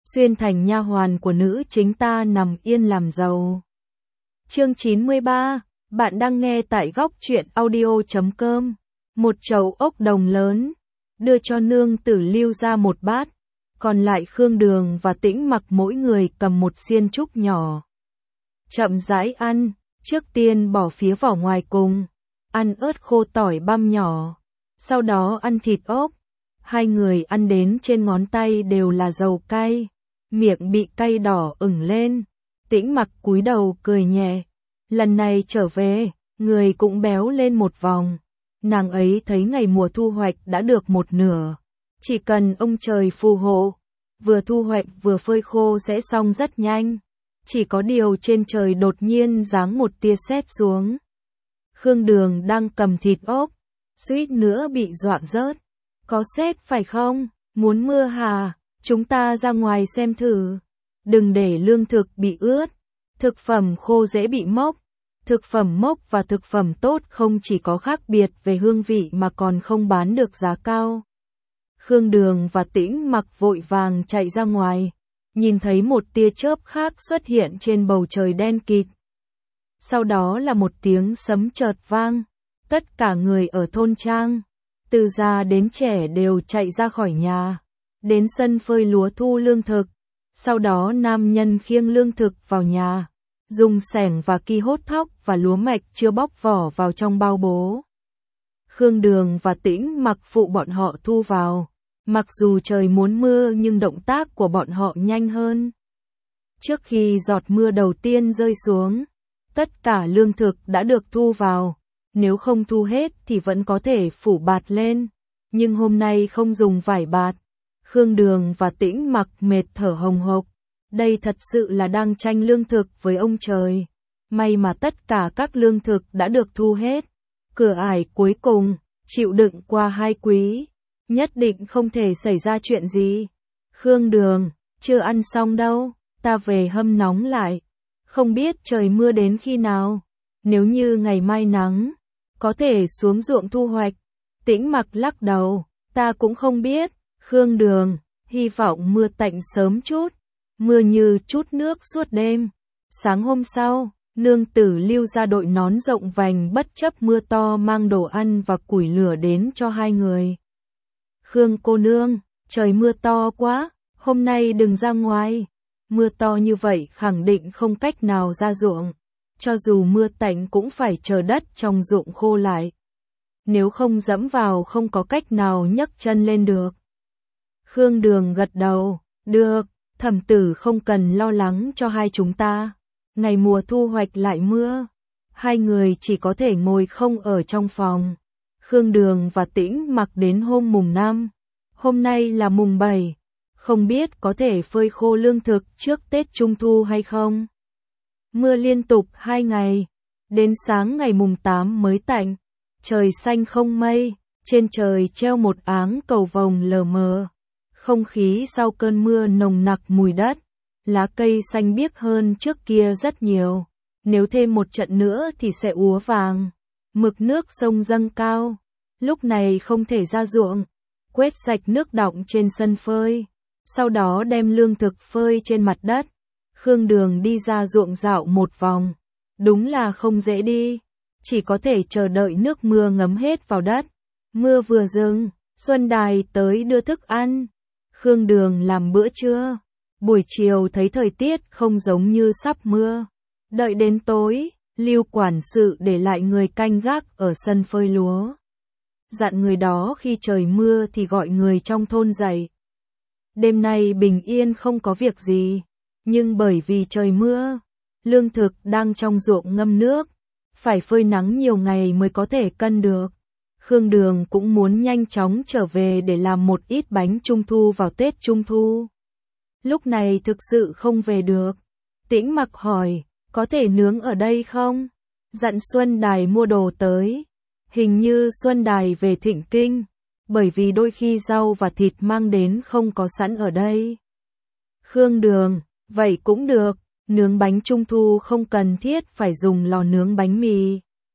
xuyên thành nha hoàn của nữ chính ta nằm yên làm giàu. Chương 93, bạn đang nghe tại góc truyện audio.com. Một chậu ốc đồng lớn, đưa cho nương tử Lưu ra một bát, còn lại Khương Đường và Tĩnh Mặc mỗi người cầm một xiên trúc nhỏ. Chậm rãi ăn, trước tiên bỏ phía vỏ ngoài cùng, ăn ớt khô tỏi băm nhỏ, sau đó ăn thịt ốc. Hai người ăn đến trên ngón tay đều là dầu cay, miệng bị cay đỏ ửng lên. Tĩnh Mặc cúi đầu cười nhẹ, lần này trở về, người cũng béo lên một vòng. Nàng ấy thấy ngày mùa thu hoạch đã được một nửa, chỉ cần ông trời phù hộ, vừa thu hoạch vừa phơi khô sẽ xong rất nhanh. Chỉ có điều trên trời đột nhiên giáng một tia sét xuống. Khương Đường đang cầm thịt ốc, suýt nữa bị dọa rớt. Có sét phải không? Muốn mưa hả? Chúng ta ra ngoài xem thử. Đừng để lương thực bị ướt. Thực phẩm khô dễ bị mốc. Thực phẩm mốc và thực phẩm tốt không chỉ có khác biệt về hương vị mà còn không bán được giá cao. Khương Đường và Tĩnh Mặc vội vàng chạy ra ngoài, nhìn thấy một tia chớp khác xuất hiện trên bầu trời đen kịt. Sau đó là một tiếng sấm chợt vang, tất cả người ở thôn trang, từ già đến trẻ đều chạy ra khỏi nhà, đến sân phơi lúa thu lương thực. Sau đó nam nhân khiêng lương thực vào nhà, dùng xẻng và ki hốt thóc và lúa mạch chưa bóc vỏ vào trong bao bố. Khương Đường và Tĩnh Mặc phụ bọn họ thu vào. Mặc dù trời muốn mưa nhưng động tác của bọn họ nhanh hơn. Trước khi giọt mưa đầu tiên rơi xuống, tất cả lương thực đã được thu vào. Nếu không thu hết thì vẫn có thể phủ bạt lên. Nhưng hôm nay không dùng vải bạt. Khương Đường và Tĩnh Mặc mệt thở hồng hộc. Đây thật sự là đang tranh lương thực với ông trời. May mà tất cả các lương thực đã được thu hết. Cửa ải cuối cùng, chịu đựng qua 2 quý. Nhất định không thể xảy ra chuyện gì. Khương Đường, chưa ăn xong đâu, ta về hâm nóng lại. Không biết trời mưa đến khi nào. Nếu như ngày mai nắng, có thể xuống ruộng thu hoạch. Tĩnh Mặc lắc đầu, ta cũng không biết. Khương Đường, hy vọng mưa tạnh sớm chút. Mưa như chút nước suốt đêm. Sáng hôm sau, nương tử Lưu ra đội nón rộng vành bất chấp mưa to mang đồ ăn và củi lửa đến cho hai người. Khương cô nương, trời mưa to quá, hôm nay đừng ra ngoài. Mưa to như vậy khẳng định không cách nào ra ruộng. Cho dù mưa tạnh cũng phải chờ đất trong ruộng khô lại. Nếu không dẫm vào không có cách nào nhấc chân lên được. Khương Đường gật đầu, được, thẩm tử không cần lo lắng cho hai chúng ta. Ngày mùa thu hoạch lại mưa, hai người chỉ có thể ngồi không ở trong phòng. Khương Đường và Tĩnh Mặc đến hôm mùng 5, hôm nay là mùng 7, không biết có thể phơi khô lương thực trước Tết Trung Thu hay không. Mưa liên tục 2 ngày, đến sáng ngày mùng 8 mới tạnh, trời xanh không mây, trên trời treo một áng cầu vồng lờ mờ. Không khí sau cơn mưa nồng nặc mùi đất, lá cây xanh biếc hơn trước kia rất nhiều, nếu thêm một trận nữa thì sẽ úa vàng. Mực nước sông dâng cao, lúc này không thể ra ruộng, quét sạch nước đọng trên sân phơi, sau đó đem lương thực phơi trên mặt đất. Khương Đường đi ra ruộng dạo một vòng, đúng là không dễ đi, chỉ có thể chờ đợi nước mưa ngấm hết vào đất. Mưa vừa dừng, Xuân Đài tới đưa thức ăn, Khương Đường làm bữa trưa, buổi chiều thấy thời tiết không giống như sắp mưa, đợi đến tối. Lưu quản sự để lại người canh gác ở sân phơi lúa. Dặn người đó khi trời mưa thì gọi người trong thôn dậy. Đêm nay bình yên không có việc gì, nhưng bởi vì trời mưa, lương thực đang trong ruộng ngâm nước, phải phơi nắng nhiều ngày mới có thể cân được. Khương Đường cũng muốn nhanh chóng trở về để làm một ít bánh trung thu vào Tết Trung Thu. Lúc này thực sự không về được. Tĩnh Mặc hỏi, có thể nướng ở đây không? Dặn Xuân Đài mua đồ tới. Hình như Xuân Đài về Thịnh Kinh, bởi vì đôi khi rau và thịt mang đến không có sẵn ở đây. Khương Đường, vậy cũng được, nướng bánh trung thu không cần thiết phải dùng lò nướng bánh mì.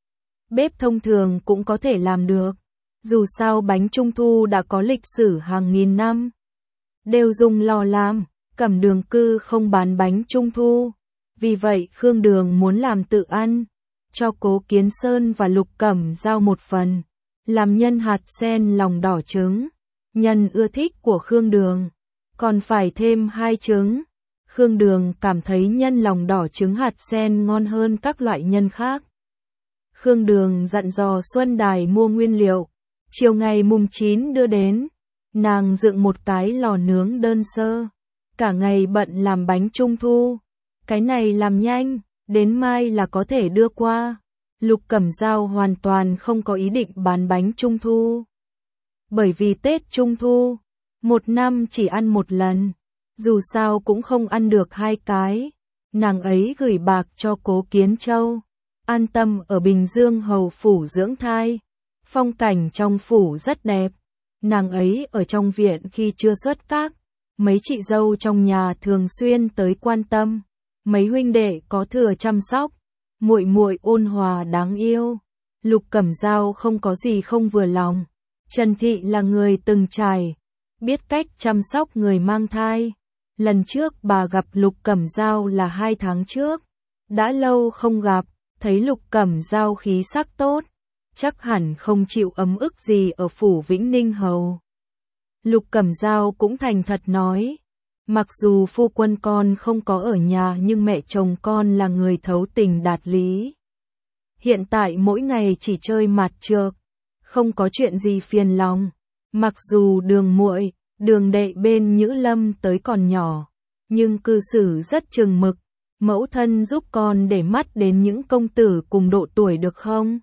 Bếp thông thường cũng có thể làm được, dù sao bánh trung thu đã có lịch sử hàng nghìn năm. Đều dùng lò làm, Cẩm Đường Cư không bán bánh trung thu, vì vậy Khương Đường muốn làm tự ăn, cho Cố Kiến Sơn và Lục Cẩm Dao một phần, làm nhân hạt sen lòng đỏ trứng, nhân ưa thích của Khương Đường, còn phải thêm 2 trứng. Khương Đường cảm thấy nhân lòng đỏ trứng hạt sen ngon hơn các loại nhân khác. Khương Đường dặn dò Xuân Đài mua nguyên liệu, chiều ngày mùng 9 đưa đến, nàng dựng một cái lò nướng đơn sơ, cả ngày bận làm bánh trung thu, cái này làm nhanh, đến mai là có thể đưa qua. Lục Cẩm Dao hoàn toàn không có ý định bán bánh trung thu. Bởi vì Tết Trung thu, một năm chỉ ăn một lần, dù sao cũng không ăn được 2 cái. Nàng ấy gửi bạc cho Cố Kiến Châu, an tâm ở Bình Dương hầu phủ dưỡng thai. Phong cảnh trong phủ rất đẹp. Nàng ấy ở trong viện khi chưa xuất các, mấy chị dâu trong nhà thường xuyên tới quan tâm, mấy huynh đệ có thừa chăm sóc, muội muội ôn hòa đáng yêu. Lục Cẩm Dao không có gì không vừa lòng. Trần Thị là người từng trải, biết cách chăm sóc người mang thai. Lần trước bà gặp Lục Cẩm Dao là 2 tháng trước, đã lâu không gặp, thấy Lục Cẩm Dao khí sắc tốt, chắc hẳn không chịu ấm ức gì ở phủ Vĩnh Ninh hầu. Lục Cẩm Dao cũng thành thật nói, mặc dù phu quân con không có ở nhà nhưng mẹ chồng con là người thấu tình đạt lý. Hiện tại mỗi ngày chỉ chơi mặt trược, không có chuyện gì phiền lòng. Mặc dù Đường muội, Đường đệ bên Nhữ Lâm tới còn nhỏ, nhưng cư xử rất chừng mực. Mẫu thân giúp con để mắt đến những công tử cùng độ tuổi được không?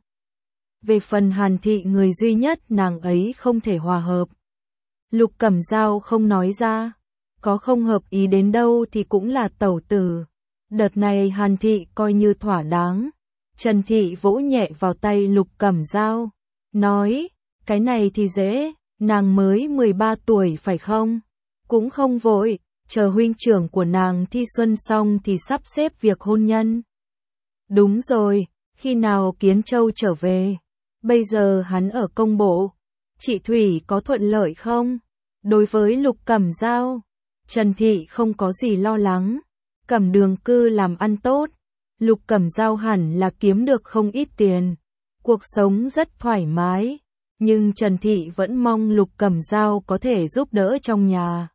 Về phần Hàn Thị, người duy nhất nàng ấy không thể hòa hợp. Lục Cẩm Dao không nói ra, có không hợp ý đến đâu thì cũng là tẩu tử. Đợt này Hàn Thị coi như thỏa đáng. Trần Thị vỗ nhẹ vào tay Lục Cẩm Dao, nói, cái này thì dễ, nàng mới 13 tuổi phải không? Cũng không vội, chờ huynh trưởng của nàng thi xuân xong thì sắp xếp việc hôn nhân. Đúng rồi, khi nào Kiến Châu trở về? Bây giờ hắn ở công bộ. Chị Thủy có thuận lợi không? Đối với Lục Cẩm Dao, Trần Thị không có gì lo lắng. Cẩm Đường Cư làm ăn tốt, Lục Cẩm Dao hẳn là kiếm được không ít tiền. Cuộc sống rất thoải mái, nhưng Trần Thị vẫn mong Lục Cẩm Dao có thể giúp đỡ trong nhà.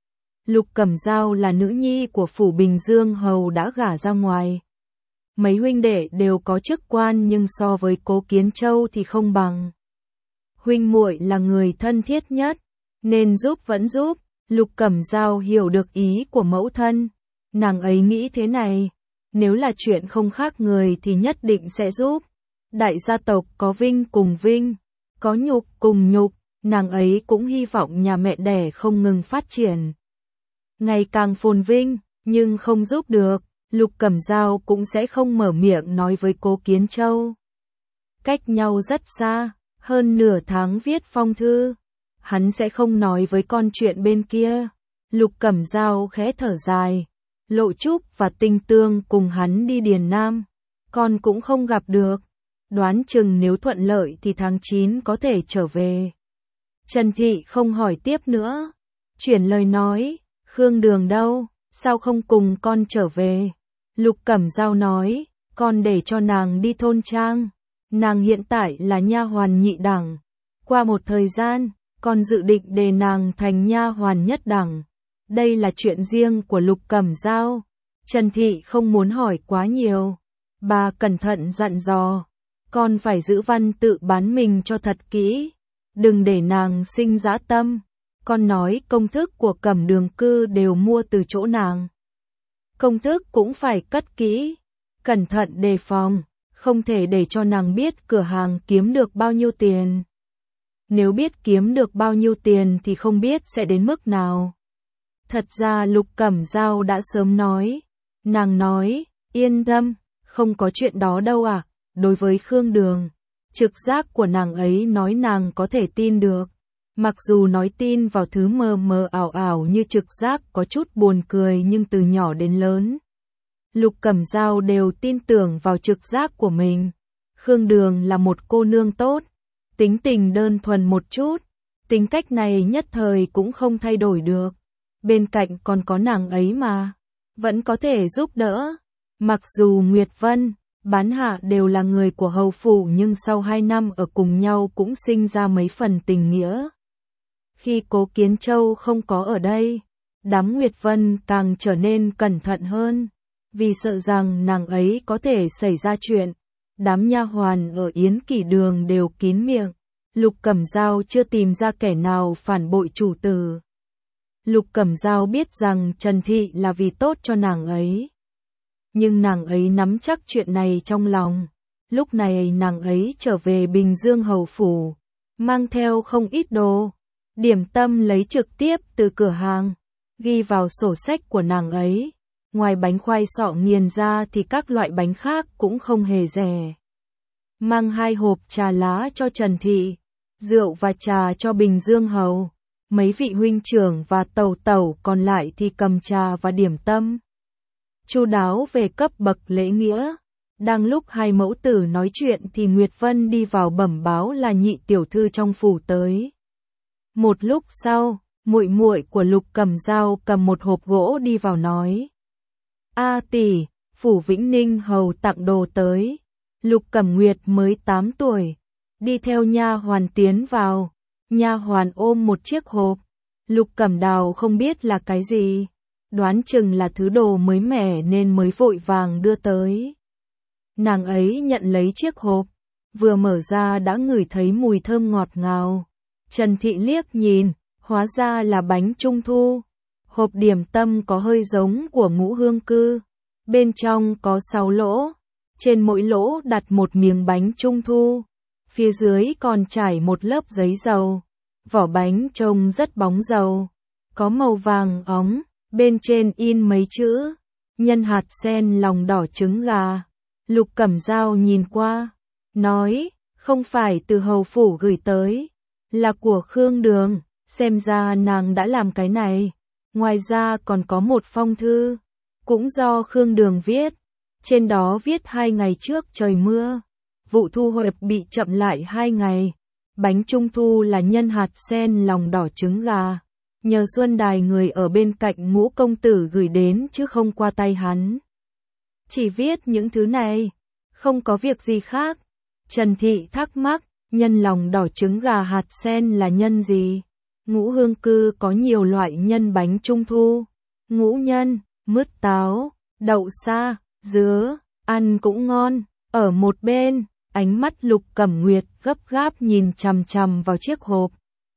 Lục Cẩm Dao là nữ nhi của phủ Bình Dương hầu đã gả ra ngoài. Mấy huynh đệ đều có chức quan nhưng so với Cố Kiến Châu thì không bằng. Huynh muội là người thân thiết nhất, nên giúp vẫn giúp. Lục Cẩm Dao hiểu được ý của mẫu thân. Nàng ấy nghĩ thế này, nếu là chuyện không khác người thì nhất định sẽ giúp. Đại gia tộc có vinh cùng vinh, có nhục cùng nhục, nàng ấy cũng hy vọng nhà mẹ đẻ không ngừng phát triển, ngày càng phồn vinh, nhưng không giúp được, Lục Cẩm Dao cũng sẽ không mở miệng nói với Cố Kiến Châu. Cách nhau rất xa, hơn nửa tháng viết phong thư, hắn sẽ không nói với con chuyện bên kia. Lục Cẩm Dao khẽ thở dài, Lộ Trúc và Tinh Tương cùng hắn đi Điền Nam, con cũng không gặp được, đoán chừng nếu thuận lợi thì tháng 9 có thể trở về. Trần Thị không hỏi tiếp nữa, chuyển lời nói, Khương Đường đâu, sao không cùng con trở về? Lục Cẩm Dao nói, con để cho nàng đi thôn trang, nàng hiện tại là nha hoàn nhị đẳng, qua một thời gian, con dự định đề nàng thành nha hoàn nhất đẳng. Đây là chuyện riêng của Lục Cẩm Dao. Trần Thị không muốn hỏi quá nhiều, bà cẩn thận dặn dò, con phải giữ văn tự bán mình cho thật kỹ, đừng để nàng sinh dã tâm. Con nói công thức của Cẩm Đường Cư đều mua từ chỗ nàng. Công thức cũng phải cất kỹ, cẩn thận đề phòng, không thể để cho nàng biết cửa hàng kiếm được bao nhiêu tiền. Nếu biết kiếm được bao nhiêu tiền thì không biết sẽ đến mức nào. Thật ra Lục Cẩm Dao đã sớm nói. Nàng nói, yên tâm, không có chuyện đó đâu à. Đối với Khương Đường, trực giác của nàng ấy nói nàng có thể tin được. Mặc dù nói tin vào thứ mờ mờ ảo ảo như trực giác có chút buồn cười, nhưng từ nhỏ đến lớn, Lục Cẩm Dao đều tin tưởng vào trực giác của mình. Khương Đường là một cô nương tốt, tính tình đơn thuần một chút, tính cách này nhất thời cũng không thay đổi được. bên cạnh còn có nàng ấy mà, vẫn có thể giúp đỡ. Mặc dù Nguyệt Vân, Bán Hạ đều là người của hầu phủ nhưng sau 2 năm ở cùng nhau cũng sinh ra mấy phần tình nghĩa. Khi Cố Kiến Châu không có ở đây, đám Nguyệt Vân càng trở nên cẩn thận hơn, vì sợ rằng nàng ấy có thể xảy ra chuyện. Đám nha hoàn ở Yến Kỷ Đường đều kín miệng, Lục Cẩm Dao chưa tìm ra kẻ nào phản bội chủ tử. Lục Cẩm Dao biết rằng Trần Thị là vì tốt cho nàng ấy, nhưng nàng ấy nắm chắc chuyện này trong lòng. Lúc này nàng ấy trở về Bình Dương hầu phủ, mang theo không ít đồ, điểm tâm lấy trực tiếp từ cửa hàng, ghi vào sổ sách của nàng ấy. Ngoài bánh khoai sọ nghiền ra thì các loại bánh khác cũng không hề rẻ. Mang 2 hộp trà lá cho Trần Thị, rượu và trà cho Bình Dương hầu. Mấy vị huynh trưởng và tẩu tẩu còn lại thì cầm trà và điểm tâm. Chu đáo về cấp bậc lễ nghĩa. Đang lúc hai mẫu tử nói chuyện thì Nguyệt Vân đi vào bẩm báo là nhị tiểu thư trong phủ tới. Một lúc sau, muội muội của Lục Cẩm Dao cầm một hộp gỗ đi vào nói: "A tỷ, phủ Vĩnh Ninh hầu tặng đồ tới." Lục Cẩm Nguyệt mới 8 tuổi, đi theo nha hoàn tiến vào. Nha hoàn ôm một chiếc hộp, Lục Cẩm Đào không biết là cái gì, đoán chừng là thứ đồ mới mẻ nên mới vội vàng đưa tới. Nàng ấy nhận lấy chiếc hộp, vừa mở ra đã ngửi thấy mùi thơm ngọt ngào. Trần Thị liếc nhìn, hóa ra là bánh trung thu. Hộp điểm tâm có hơi giống của Ngũ Hương Cư, bên trong có 6 lỗ, trên mỗi lỗ đặt một miếng bánh trung thu, phía dưới còn trải một lớp giấy dầu. Vỏ bánh trông rất bóng dầu, có màu vàng óng, bên trên in mấy chữ: nhân hạt sen lòng đỏ trứng gà. Lục Cẩm Dao nhìn qua, nói: "Không phải từ hầu phủ gửi tới, là của Khương Đường, xem ra nàng đã làm cái này." Ngoài ra còn có một phong thư, cũng do Khương Đường viết, trên đó viết 2 ngày trước trời mưa, vụ thu hoạch bị chậm lại 2 ngày. Bánh trung thu là nhân hạt sen lòng đỏ trứng gà, nhờ Xuân Đài người ở bên cạnh Ngũ công tử gửi đến chứ không qua tay hắn. Chỉ viết những thứ này, không có việc gì khác. Trần Thị thắc mắc, nhân lòng đỏ trứng gà hạt sen là nhân gì? Ngũ Hương Cư có nhiều loại nhân bánh trung thu, ngũ nhân, mứt táo, đậu sa, dứa, ăn cũng ngon. Ở một bên, ánh mắt Lục Cẩm Nguyệt gấp gáp nhìn chằm chằm vào chiếc hộp,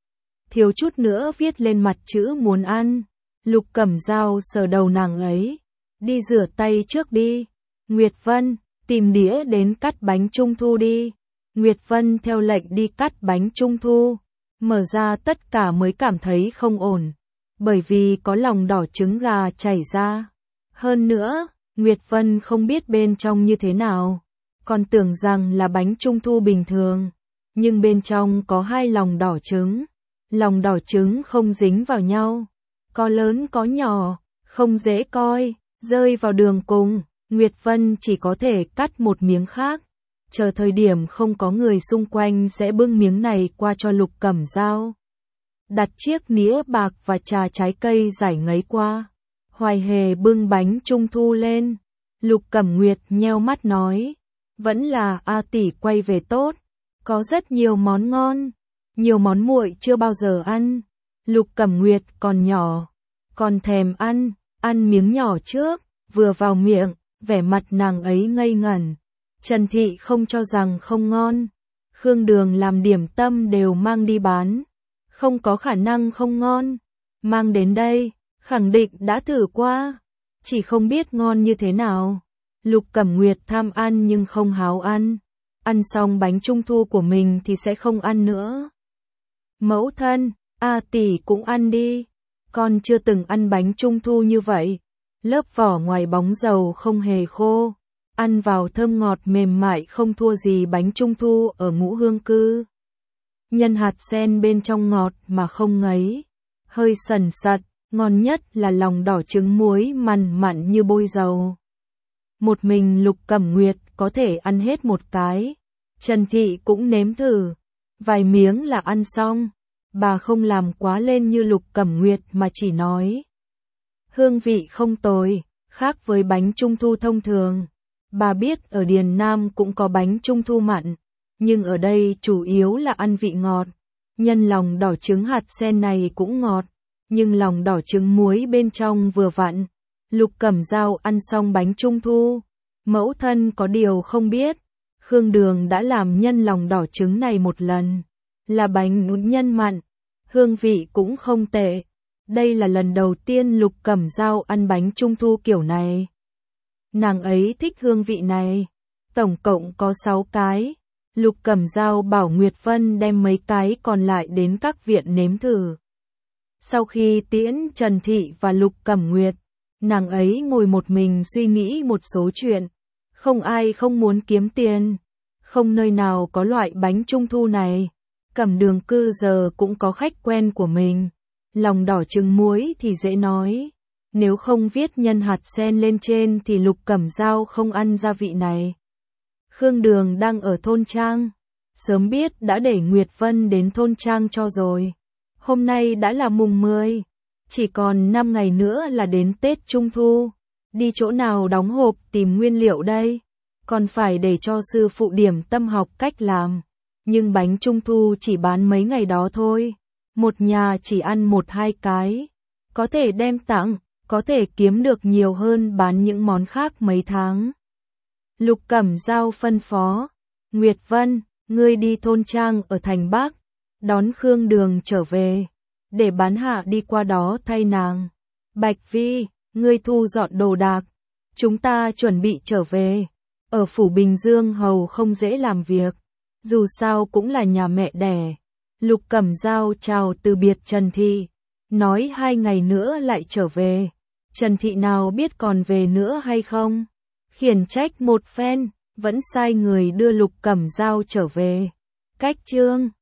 thiếu chút nữa viết lên mặt chữ muốn ăn. Lục Cẩm Dao sờ đầu nàng ấy: "Đi rửa tay trước đi. Nguyệt Vân, tìm đĩa đến cắt bánh trung thu đi." Nguyệt Vân theo lệnh đi cắt bánh trung thu, mở ra tất cả mới cảm thấy không ổn, bởi vì có lòng đỏ trứng gà chảy ra. Hơn nữa, Nguyệt Vân không biết bên trong như thế nào, còn tưởng rằng là bánh trung thu bình thường, nhưng bên trong có 2 lòng đỏ trứng. Lòng đỏ trứng không dính vào nhau, có lớn có nhỏ, không dễ coi, rơi vào đường cùng, Nguyệt Vân chỉ có thể cắt một miếng khác, chờ thời điểm không có người xung quanh sẽ bưng miếng này qua cho Lục Cẩm Dao. Đặt chiếc nĩa bạc và trà trái cây giải ngấy qua, Hoài Hề bưng bánh trung thu lên. Lục Cẩm Nguyệt nheo mắt nói: "Vẫn là A tỷ quay về tốt, có rất nhiều món ngon, nhiều món muội chưa bao giờ ăn." Lục Cẩm Nguyệt còn nhỏ, còn thèm ăn, ăn miếng nhỏ trước, vừa vào miệng, vẻ mặt nàng ấy ngây ngẩn. Trần Thị không cho rằng không ngon, Khương Đường làm điểm tâm đều mang đi bán, không có khả năng không ngon, mang đến đây, khẳng định đã thử qua, chỉ không biết ngon như thế nào. Lục Cẩm Nguyệt tham ăn nhưng không háo ăn, ăn xong bánh trung thu của mình thì sẽ không ăn nữa. "Mẫu thân, A tỷ cũng ăn đi, con chưa từng ăn bánh trung thu như vậy." Lớp vỏ ngoài bóng dầu không hề khô, ăn vào thơm ngọt mềm mại không thua gì bánh trung thu ở Ngũ Hương Cư. Nhân hạt sen bên trong ngọt mà không ngấy, hơi sần sật, ngon nhất là lòng đỏ trứng muối mặn mặn như bôi dầu. Một mình Lục Cẩm Nguyệt có thể ăn hết một cái, Trần Thị cũng nếm thử, vài miếng là ăn xong. Bà không làm quá lên như Lục Cẩm Nguyệt mà chỉ nói: hương vị không tồi, khác với bánh trung thu thông thường. Bà biết ở Điền Nam cũng có bánh trung thu mặn, nhưng ở đây chủ yếu là ăn vị ngọt. Nhân lòng đỏ trứng hạt sen này cũng ngọt, nhưng lòng đỏ trứng muối bên trong vừa vặn. Lục Cẩm Dao ăn xong bánh trung thu, mẫu thân có điều không biết, Khương Đường đã làm nhân lòng đỏ trứng này một lần, là bánh nhân mặn, hương vị cũng không tệ. Đây là lần đầu tiên Lục Cẩm Dao ăn bánh trung thu kiểu này. Nàng ấy thích hương vị này. Tổng cộng có 6 cái. Lục Cẩm Dao bảo Nguyệt Vân đem mấy cái còn lại đến các viện nếm thử. Sau khi tiễn Trần Thị và Lục Cẩm Nguyệt, nàng ấy ngồi một mình suy nghĩ một số chuyện. Không ai không muốn kiếm tiền. Không nơi nào có loại bánh trung thu này. Cẩm Đường cư giờ cũng có khách quen của mình. Lòng đỏ trứng muối thì dễ nói. Nếu không viết nhân hạt sen lên trên thì Lục Cẩm Dao không ăn gia vị này. Khương Đường đang ở thôn trang. Sớm biết đã để Nguyệt Vân đến thôn trang cho rồi. Hôm nay đã là mùng 10. Chỉ còn 5 ngày nữa là đến Tết Trung Thu. Đi chỗ nào đóng hộp tìm nguyên liệu đây? Còn phải để cho sư phụ điểm tâm học cách làm. Nhưng bánh Trung Thu chỉ bán mấy ngày đó thôi. Một nhà chỉ ăn 1-2 cái. Có thể đem tặng, có thể kiếm được nhiều hơn bán những món khác mấy tháng. Lục Cẩm Dao phân phó. Nguyệt Vân, ngươi đi thôn trang ở thành Bắc. Đón Khương Đường trở về. Để bán hạ đi qua đó thay nàng. Bạch Vi, ngươi thu dọn đồ đạc. Chúng ta chuẩn bị trở về. Ở phủ Bình Dương hầu không dễ làm việc. Dù sao cũng là nhà mẹ đẻ. Lục Cẩm Dao chào từ biệt Trần Thị. Nói 2 ngày nữa lại trở về. Trần Thị nào biết còn về nữa hay không? Khiển trách một phen, vẫn sai người đưa Lục Cẩm Dao trở về. Cách chương